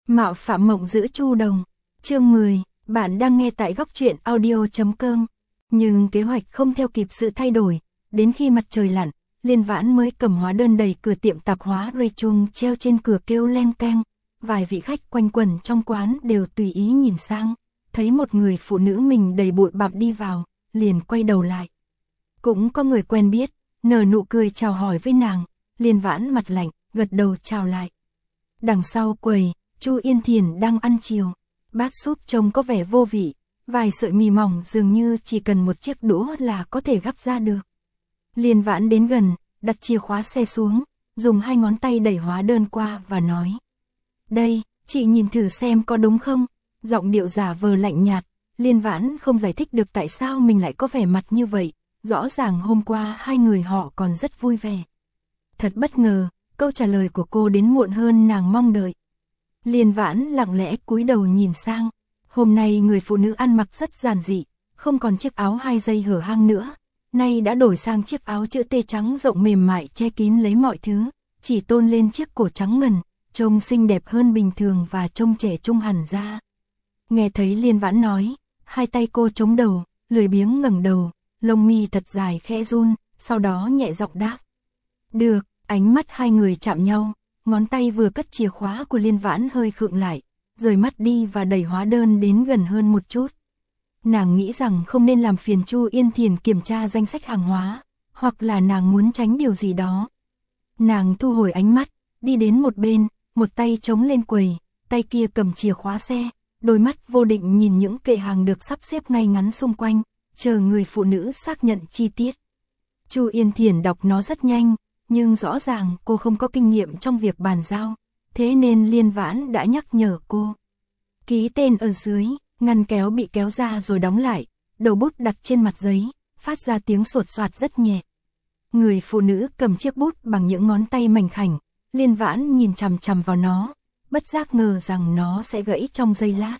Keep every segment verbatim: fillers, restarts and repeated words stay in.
Mạo phạm mộng giữ Chu Đồng. Chương mười, bạn đang nghe tại góc truyện audio chấm com. Nhưng kế hoạch không theo kịp sự thay đổi, đến khi mặt trời lặn, Liên Vãn mới cầm hóa đơn đẩy cửa tiệm tạp hóa rơi chuông treo trên cửa kêu leng keng. Vài vị khách quanh quẩn trong quán đều tùy ý nhìn sang, thấy một người phụ nữ mình đầy bụi bặm đi vào, liền quay đầu lại. Cũng có người quen biết, nở nụ cười chào hỏi với nàng, Liên Vãn mặt lạnh, gật đầu chào lại. Đằng sau quầy, Chu Yên Thiền đang ăn chiều, bát súp trông có vẻ vô vị, vài sợi mì mỏng dường như chỉ cần một chiếc đũa là có thể gắp ra được. Liên Vãn đến gần, đặt chìa khóa xe xuống, dùng hai ngón tay đẩy hóa đơn qua và nói: "Đây, chị nhìn thử xem có đúng không?" Giọng điệu giả vờ lạnh nhạt, Liên Vãn không giải thích được tại sao mình lại có vẻ mặt như vậy, rõ ràng hôm qua hai người họ còn rất vui vẻ. Thật bất ngờ, câu trả lời của cô đến muộn hơn nàng mong đợi. Liên Vãn lặng lẽ cúi đầu nhìn sang, hôm nay người phụ nữ ăn mặc rất giản dị, không còn chiếc áo hai dây hở hang nữa, nay đã đổi sang chiếc áo chữ T trắng rộng mềm mại che kín lấy mọi thứ, chỉ tôn lên chiếc cổ trắng ngần, trông xinh đẹp hơn bình thường và trông trẻ trung hẳn ra. Nghe thấy Liên Vãn nói, hai tay cô chống đầu, lười biếng ngẩng đầu, lông mi thật dài khẽ run, sau đó nhẹ giọng đáp: "Được." Ánh mắt hai người chạm nhau, ngón tay vừa cất chìa khóa của Liên Vãn hơi khựng lại, rời mắt đi và đẩy hóa đơn đến gần hơn một chút. Nàng nghĩ rằng không nên làm phiền Chu Yên Thiền kiểm tra danh sách hàng hóa, hoặc là nàng muốn tránh điều gì đó. Nàng thu hồi ánh mắt, đi đến một bên, một tay chống lên quầy, tay kia cầm chìa khóa xe, đôi mắt vô định nhìn những kệ hàng được sắp xếp ngay ngắn xung quanh, chờ người phụ nữ xác nhận chi tiết. Chu Yên Thiền đọc nó rất nhanh, nhưng rõ ràng cô không có kinh nghiệm trong việc bàn giao, thế nên Liên Vãn đã nhắc nhở cô. Ký tên ở dưới, ngăn kéo bị kéo ra rồi đóng lại, đầu bút đặt trên mặt giấy, phát ra tiếng sột soạt rất nhẹ. Người phụ nữ cầm chiếc bút bằng những ngón tay mảnh khảnh, Liên Vãn nhìn chằm chằm vào nó, bất giác ngờ rằng nó sẽ gãy trong giây lát.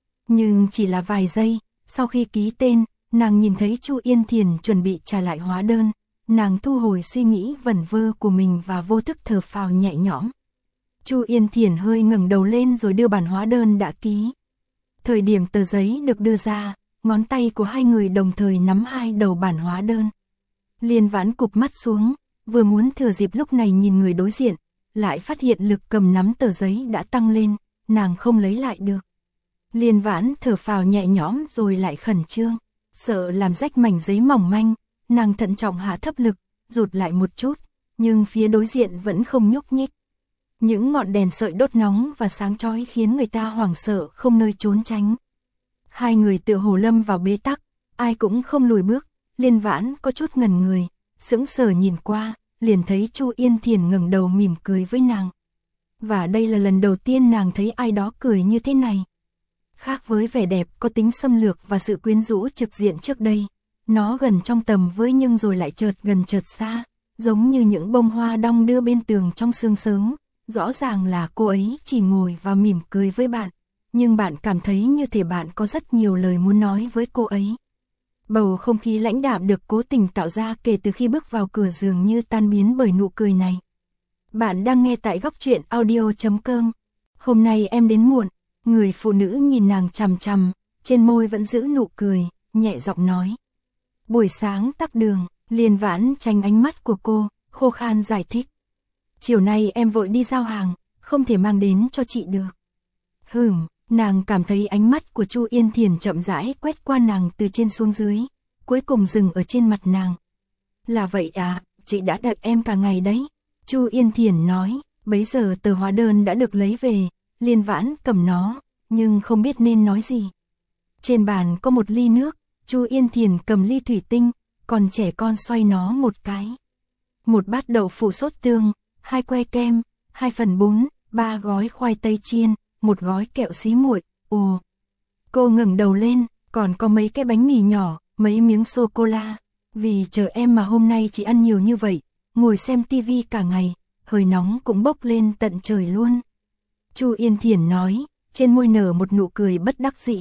Nhưng chỉ là vài giây, sau khi ký tên, nàng nhìn thấy Chu Yên Thiền chuẩn bị trả lại hóa đơn. Nàng thu hồi suy nghĩ vẩn vơ của mình và vô thức thở phào nhẹ nhõm. Chu Yên Thiền hơi ngẩng đầu lên rồi đưa bản hóa đơn đã ký. Thời điểm tờ giấy được đưa ra, ngón tay của hai người đồng thời nắm hai đầu bản hóa đơn. Liên Vãn cụp mắt xuống, vừa muốn thừa dịp lúc này nhìn người đối diện, lại phát hiện lực cầm nắm tờ giấy đã tăng lên, nàng không lấy lại được. Liên Vãn thở phào nhẹ nhõm rồi lại khẩn trương, sợ làm rách mảnh giấy mỏng manh. Nàng thận trọng hạ thấp lực, rụt lại một chút, nhưng phía đối diện vẫn không nhúc nhích. Những ngọn đèn sợi đốt nóng và sáng chói khiến người ta hoảng sợ không nơi trốn tránh. Hai người tựa hồ lâm vào bế tắc, ai cũng không lùi bước, Liên Vãn có chút ngẩn người, sững sờ nhìn qua, liền thấy Chu Yên Thiền ngẩng đầu mỉm cười với nàng. Và đây là lần đầu tiên nàng thấy ai đó cười như thế này. Khác với vẻ đẹp có tính xâm lược và sự quyến rũ trực diện trước đây. Nó gần trong tầm với nhưng rồi lại chợt gần chợt xa, giống như những bông hoa đong đưa bên tường trong sương sớm. Rõ ràng là cô ấy chỉ ngồi và mỉm cười với bạn, nhưng bạn cảm thấy như thể bạn có rất nhiều lời muốn nói với cô ấy. Bầu không khí lãnh đạm được cố tình tạo ra kể từ khi bước vào cửa dường như tan biến bởi nụ cười này. Bạn đang nghe tại góc truyện audio chấm com. Hôm nay em đến muộn, người phụ nữ nhìn nàng chằm chằm, trên môi vẫn giữ nụ cười, nhẹ giọng nói. Buổi sáng tắc đường, Liên Vãn tránh ánh mắt của cô, khô khan giải thích. Chiều nay em vội đi giao hàng, không thể mang đến cho chị được. Hừm, nàng cảm thấy ánh mắt của Chu Yên Thiền chậm rãi quét qua nàng từ trên xuống dưới, cuối cùng dừng ở trên mặt nàng. Là vậy à, chị đã đợi em cả ngày đấy. Chu Yên Thiền nói, bấy giờ tờ hóa đơn đã được lấy về, Liên Vãn cầm nó, nhưng không biết nên nói gì. Trên bàn có một ly nước. Chu Yên Thiền cầm ly thủy tinh, còn trẻ con xoay nó một cái. Một bát đậu phụ sốt tương, hai que kem, hai phần bún, ba gói khoai tây chiên, một gói kẹo xí muội. Ồ! Cô ngẩng đầu lên, còn có mấy cái bánh mì nhỏ, mấy miếng sô-cô-la. Vì chờ em mà hôm nay chị ăn nhiều như vậy, ngồi xem tivi cả ngày, hơi nóng cũng bốc lên tận trời luôn. Chu Yên Thiền nói, trên môi nở một nụ cười bất đắc dĩ.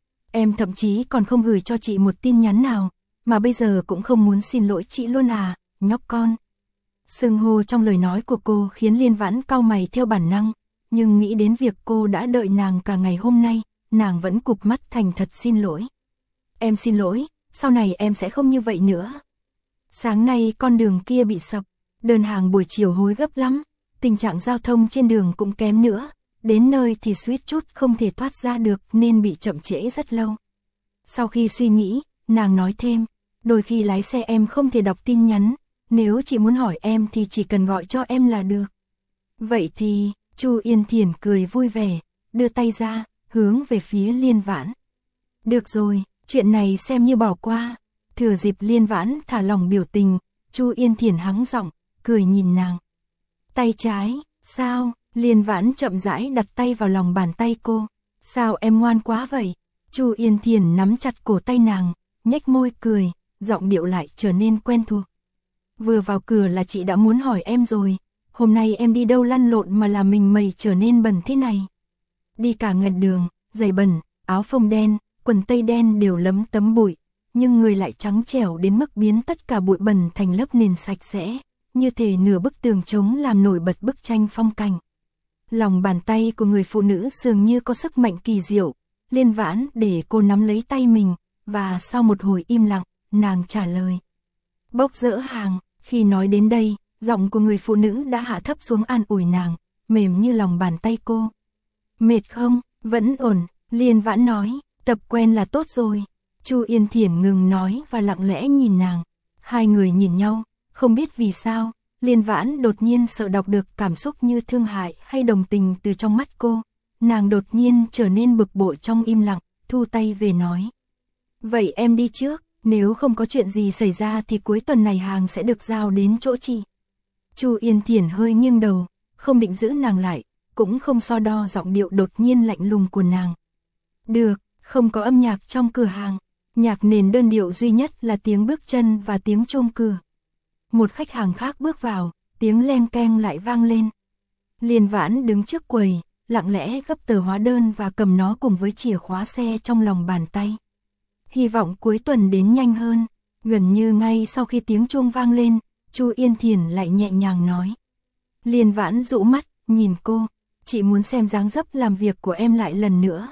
Em thậm chí còn không gửi cho chị một tin nhắn nào, mà bây giờ cũng không muốn xin lỗi chị luôn à, nhóc con. Xưng hô trong lời nói của cô khiến Liên Vãn cau mày theo bản năng, nhưng nghĩ đến việc cô đã đợi nàng cả ngày hôm nay, nàng vẫn cụp mắt thành thật xin lỗi. Em xin lỗi, sau này em sẽ không như vậy nữa. Sáng nay con đường kia bị sập, đơn hàng buổi chiều hối gấp lắm, tình trạng giao thông trên đường cũng kém nữa, đến nơi thì suýt chút không thể thoát ra được nên bị chậm trễ rất lâu. Sau khi suy nghĩ, nàng nói thêm, đôi khi lái xe em không thể đọc tin nhắn, nếu chị muốn hỏi em thì chỉ cần gọi cho em là được. Vậy thì, Chu Yên Thiển cười vui vẻ, đưa tay ra, hướng về phía Liên Vãn. Được rồi, chuyện này xem như bỏ qua. Thừa dịp Liên Vãn thả lỏng biểu tình, Chu Yên Thiển hắng giọng, cười nhìn nàng. Tay trái, sao? Liên Vãn chậm rãi đặt tay vào lòng bàn tay cô. Sao em ngoan quá vậy? Chu Yên Thiển nắm chặt cổ tay nàng, nhếch môi cười, giọng điệu lại trở nên quen thuộc. Vừa vào cửa là chị đã muốn hỏi em rồi, hôm nay em đi đâu lăn lộn mà làm mình mày trở nên bẩn thế này? Đi cả ngần đường, giày bẩn, áo phông đen, quần tây đen đều lấm tấm bụi, nhưng người lại trắng trẻo đến mức biến tất cả bụi bẩn thành lớp nền sạch sẽ, như thể nửa bức tường trống làm nổi bật bức tranh phong cảnh. Lòng bàn tay của người phụ nữ dường như có sức mạnh kỳ diệu, Liên Vãn để cô nắm lấy tay mình, và sau một hồi im lặng, nàng trả lời. Bốc dỡ hàng, khi nói đến đây, giọng của người phụ nữ đã hạ thấp xuống an ủi nàng, mềm như lòng bàn tay cô. Mệt không? Vẫn ổn, Liên Vãn nói, tập quen là tốt rồi. Chu Yên Thiển ngừng nói và lặng lẽ nhìn nàng. Hai người nhìn nhau, không biết vì sao, Liên Vãn đột nhiên sợ đọc được cảm xúc như thương hại hay đồng tình từ trong mắt cô. Nàng đột nhiên trở nên bực bội trong im lặng, thu tay về nói. Vậy em đi trước, nếu không có chuyện gì xảy ra thì cuối tuần này hàng sẽ được giao đến chỗ chị. Chu Yên Thiển hơi nghiêng đầu, không định giữ nàng lại, cũng không so đo giọng điệu đột nhiên lạnh lùng của nàng. Được, không có âm nhạc trong cửa hàng, nhạc nền đơn điệu duy nhất là tiếng bước chân và tiếng chuông cửa. Một khách hàng khác bước vào, tiếng len keng lại vang lên. Liên Vãn đứng trước quầy, lặng lẽ gấp tờ hóa đơn và cầm nó cùng với chìa khóa xe trong lòng bàn tay. Hy vọng cuối tuần đến nhanh hơn. Gần như ngay sau khi tiếng chuông vang lên, Chu Yên Thiển lại nhẹ nhàng nói. Liên Vãn dụ mắt, nhìn cô, chị muốn xem dáng dấp làm việc của em lại lần nữa.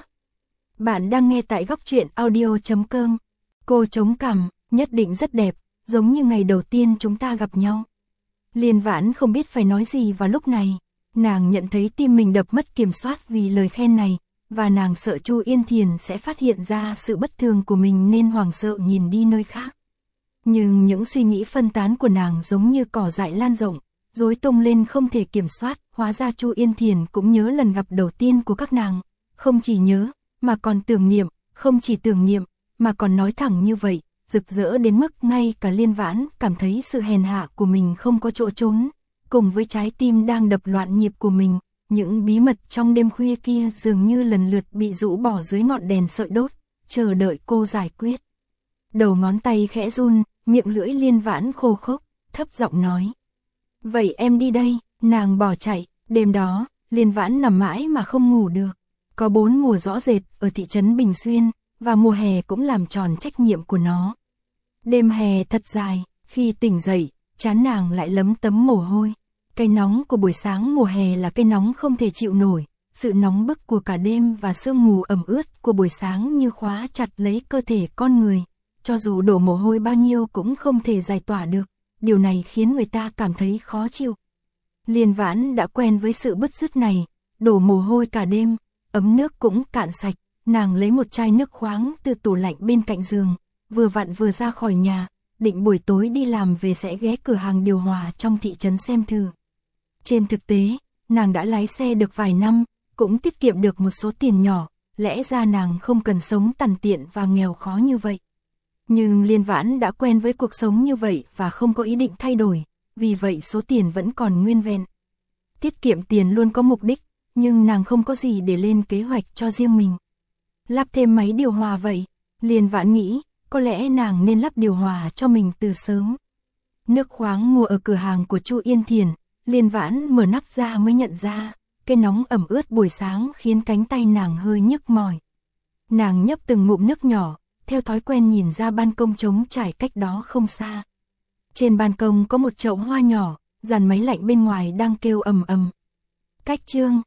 Bạn đang nghe tại góc truyện audio chấm com. Cô chống cằm, nhất định rất đẹp, giống như ngày đầu tiên chúng ta gặp nhau. Liên Vãn không biết phải nói gì vào lúc này. Nàng nhận thấy tim mình đập mất kiểm soát vì lời khen này, và nàng sợ Chu Yên Thiển sẽ phát hiện ra sự bất thường của mình nên hoảng sợ nhìn đi nơi khác. Nhưng những suy nghĩ phân tán của nàng giống như cỏ dại lan rộng, rối tung lên không thể kiểm soát. Hóa ra Chu Yên Thiển cũng nhớ lần gặp đầu tiên của các nàng, không chỉ nhớ, mà còn tưởng niệm, không chỉ tưởng niệm, mà còn nói thẳng như vậy, rực rỡ đến mức ngay cả Liên Vãn cảm thấy sự hèn hạ của mình không có chỗ trốn. Cùng với trái tim đang đập loạn nhịp của mình, những bí mật trong đêm khuya kia dường như lần lượt bị rũ bỏ dưới ngọn đèn sợi đốt, chờ đợi cô giải quyết. Đầu ngón tay khẽ run, miệng lưỡi Liên Vãn khô khốc, thấp giọng nói. Vậy em đi đây, nàng bỏ chạy. Đêm đó, Liên Vãn nằm mãi mà không ngủ được. Có bốn mùa rõ rệt ở thị trấn Bình Xuyên, và mùa hè cũng làm tròn trách nhiệm của nó. Đêm hè thật dài, khi tỉnh dậy, trán nàng lại lấm tấm mồ hôi. Cái nóng của buổi sáng mùa hè là cái nóng không thể chịu nổi, sự nóng bức của cả đêm và sương mù ẩm ướt của buổi sáng như khóa chặt lấy cơ thể con người. Cho dù đổ mồ hôi bao nhiêu cũng không thể giải tỏa được, điều này khiến người ta cảm thấy khó chịu. Liên Vãn đã quen với sự bứt rứt này, đổ mồ hôi cả đêm, ấm nước cũng cạn sạch, nàng lấy một chai nước khoáng từ tủ lạnh bên cạnh giường, vừa vặn vừa ra khỏi nhà, định buổi tối đi làm về sẽ ghé cửa hàng điều hòa trong thị trấn xem thử. Trên thực tế, nàng đã lái xe được vài năm, cũng tiết kiệm được một số tiền nhỏ, lẽ ra nàng không cần sống tằn tiện và nghèo khó như vậy. Nhưng Liên Vãn đã quen với cuộc sống như vậy và không có ý định thay đổi, vì vậy số tiền vẫn còn nguyên vẹn. Tiết kiệm tiền luôn có mục đích, nhưng nàng không có gì để lên kế hoạch cho riêng mình. Lắp thêm máy điều hòa vậy, Liên Vãn nghĩ, có lẽ nàng nên lắp điều hòa cho mình từ sớm. Nước khoáng mua ở cửa hàng của Chu Yên Thiển, Liên Vãn mở nắp ra mới nhận ra, cái nóng ẩm ướt buổi sáng khiến cánh tay nàng hơi nhức mỏi. Nàng nhấp từng ngụm nước nhỏ, theo thói quen nhìn ra ban công trống trải cách đó không xa. Trên ban công có một chậu hoa nhỏ, dàn máy lạnh bên ngoài đang kêu ầm ầm. Cách chương,